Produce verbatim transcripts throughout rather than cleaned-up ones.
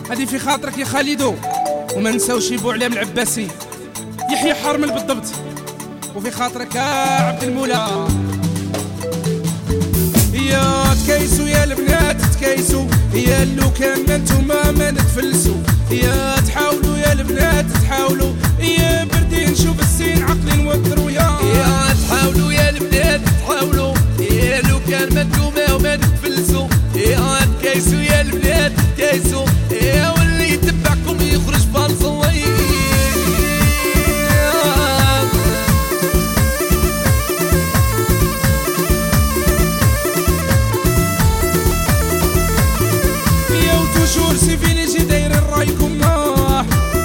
هذه في خاطرك يا خالدو، وما نساوش بوعلام العباسي يحيى حرمل بالضبط، وفي خاطرك يا عبد المولى. يا تكيسوا يا البنات تكيسوا، يا لو كان ما نتوما ما نتفلسوا، يا تحاولوا يا البنات تحاولوا، يا بردي نشوف السين عقلي نوتروا، يا يا تحاولوا يا البنات تحاولوا، يا لو كان ما نتوما وما نتفلسوا، يا تكيسوا يا البنات تكيسوا، يا واللي يتبعكم يخرج بالصوي. شور سيفيني جي دايرين رايكم آه،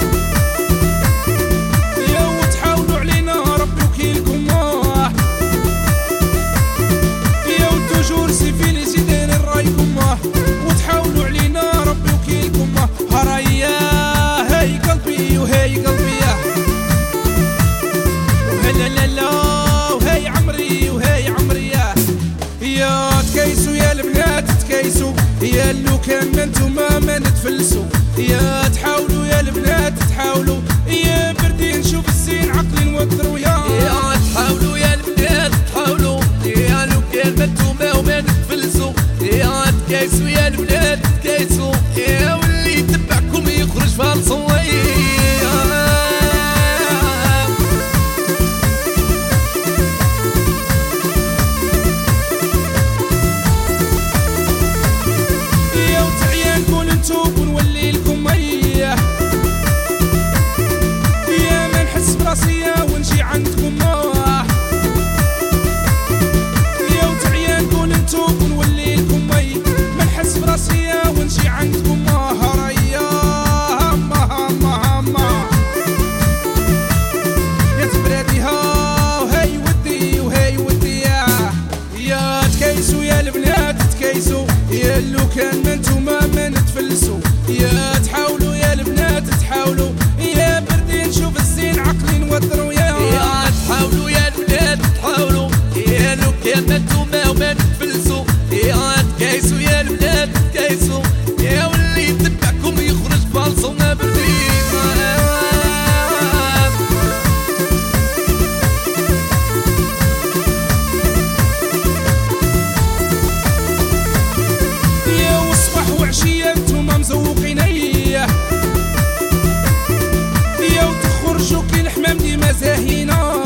يا وتحاولوا علينا ربي وكيلكم آه، يا وتوجور سيفيني جي دايرين رايكم آه، وتحاولوا علينا ربي وكيلكم آه. هرايا هاي قلبي وهاي قلبي آه، وهلا لا لا وهاي عمري وهاي عمري آه. يا تكيسوا يا البنات تكيسوا، يا لو كان ما نتوما ما نتفلسوا، يا تحاولوا يا البنات تحاولوا، يا بردي نشوف السين عقلي نوتروا، يا يا تحاولوا يا البنات تحاولوا، يا لو كان ما نتوما وما نتفلسوا، يا تكيسوا يا البنات تكيسوا، يا واللي يتبعكم يخرج فالصوي. ونولي لكم اياه، يا ما نحس براسي ونجي عندكم آه، يا وتعيان قول انتو ونولي لكم اي، ما نحس براسي ونجي عندكم آه. هرايا هما هما هما يا تبراديها وهاي ودي وهاي ودي، يا يا تكيسوا يا البنات تكيسوا، يا لو كان ما نتوما ما نتفلسوا، يا تحاولوا يا البنات تحاولوا، يا بردي نشوف الزين عقلي نوتروا، يا يا تحاولوا يا البنات تحاولوا، يا لو كان ما نتوما وما نتفلسوا، يا تكيسوا يا البنات تكيسوا، يا واللي يتبعكم يخرج بالصونا بردي. وعشية انتوما مزوقين اياه، يا وتخرجوا كي الحمام ديما زاهينا،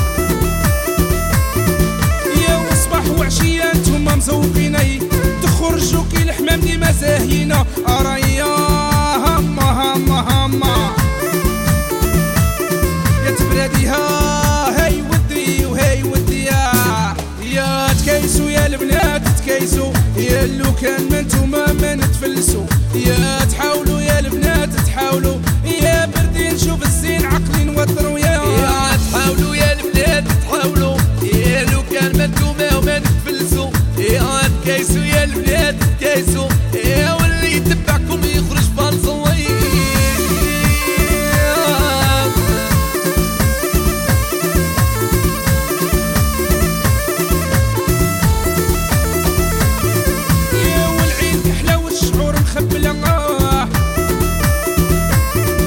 يا وصباح وعشية انتوما مزوقين اي، تخرجوا كي الحمام ديما زاهينا. ارايا هما هما هما يا تبراديها هاي ودي وهاي ودي، يا يا تكيسوا يا البنات تكيسوا، يا لو كان ما نتوما ما نتفلسوا، يا تحاولوا يا البنات تحاولوا، يا بردي نشوف الزين عقلي نوتروا، يا يا تحاولوا يا البنات تحاولوا، يا لو كان ما نتوما وما نتفلسوا، يا تكيسوا يا البنات تكيسوا، يا واللي يتبعكم يخرج بالصوي. مخبلة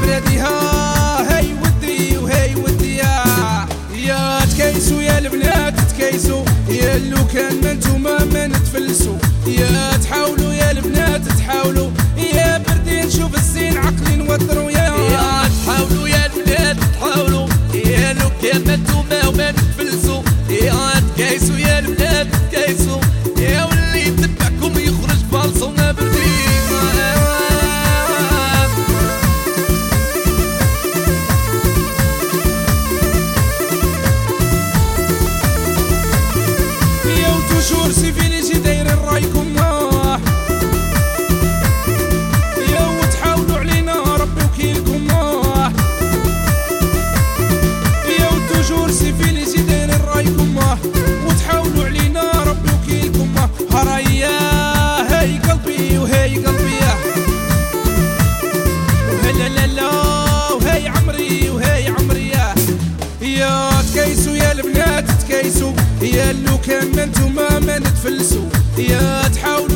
تراديها هاي ودي وهاي ودي يا يا تكيسوا يا البنات تكيسوا يا لو كان ما نتوما ما نتفلسوا يا تحاولوا يا البنات تحاولوا يا بردي نشوف الزين عقلي نوتروا يا يا تحاولوا يا البنات تحاولوا يا لو كان ما نتوما وما نتفلسوا يا تكيسوا يا البنات تكيسوا يا واللي يتبعكم يخرج فالصونا بردي توجور سيفيليجي دايرين رايكم آه يا وتحاولوا علينا ربي وكيلكم آه يا توجور سيفيليجي دايرين رايكم آه وتحاولوا علينا ربي وكيلكم آه هرايا هاي قلبي وهاي قلبي وهلا لا لا وهاي عمري وهاي عمري يا تكيسوا يا البنات تكيسوا يا لو كان ما نتوما ما نتفلسوا يا تحاولوا